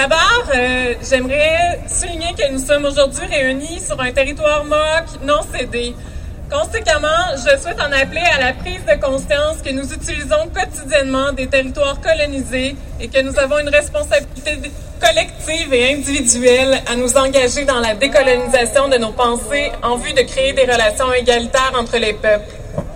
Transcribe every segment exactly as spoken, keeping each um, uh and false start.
D'abord, euh, j'aimerais souligner que nous sommes aujourd'hui réunis sur un territoire M O C non cédé. Conséquemment, je souhaite en appeler à la prise de conscience que nous utilisons quotidiennement des territoires colonisés et que nous avons une responsabilité collective et individuelle à nous engager dans la décolonisation de nos pensées en vue de créer des relations égalitaires entre les peuples.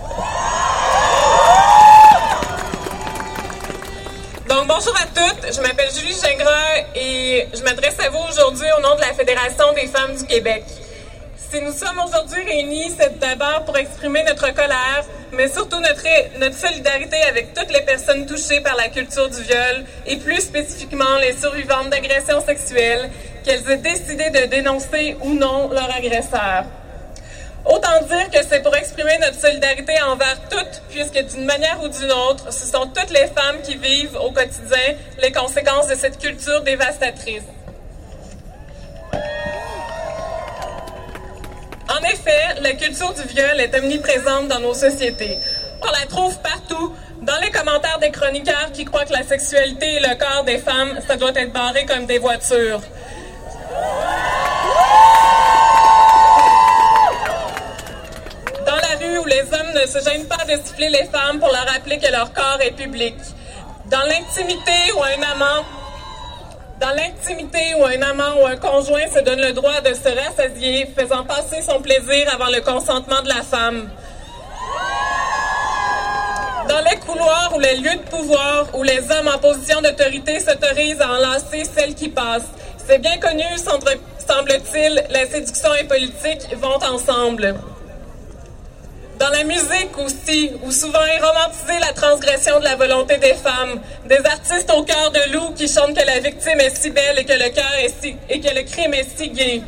Donc, bonjour à toutes, je m'appelle Julie Gingras et je m'adresse à vous aujourd'hui au nom de la Fédération des femmes du Québec. Si nous sommes aujourd'hui réunis, c'est d'abord pour exprimer notre colère, mais surtout notre, notre solidarité avec toutes les personnes touchées par la culture du viol et plus spécifiquement les survivantes d'agressions sexuelles, qu'elles aient décidé de dénoncer ou non leur agresseur. Autant dire que c'est pour exprimer notre solidarité envers toutes, puisque d'une manière ou d'une autre, ce sont toutes les femmes qui vivent au quotidien les conséquences de cette culture dévastatrice. En effet, la culture du viol est omniprésente dans nos sociétés. On la trouve partout, dans les commentaires des chroniqueurs qui croient que la sexualité et le corps des femmes, ça doit être barré comme des voitures. Dans la rue où les hommes ne se gênent pas de siffler les femmes pour leur rappeler que leur corps est public. Dans l'intimité où un amant Dans l'intimité où un amant ou un conjoint se donne le droit de se rassasier, faisant passer son plaisir avant le consentement de la femme. Dans les couloirs ou les lieux de pouvoir où les hommes en position d'autorité s'autorisent à enlacer celles qui passent. C'est bien connu, semble-t-il, la séduction et politique vont ensemble. Dans la musique aussi, où souvent est romantisée la transgression de la volonté des femmes, des artistes au cœur de loup qui chantent que la victime est si belle et que le cœur est si et que le crime est si gai.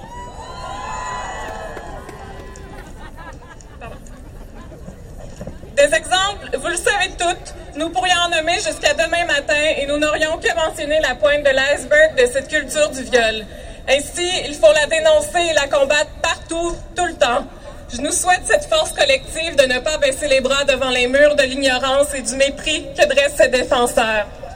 Des exemples, vous le savez toutes, nous pourrions en nommer jusqu'à demain matin et nous n'aurions que mentionné la pointe de l'iceberg de cette culture du viol. Ainsi, il faut la dénoncer et la combattre partout, tout le temps. Je nous souhaite cette force collective de ne pas baisser les bras devant les murs de l'ignorance et du mépris que dressent ses défenseurs.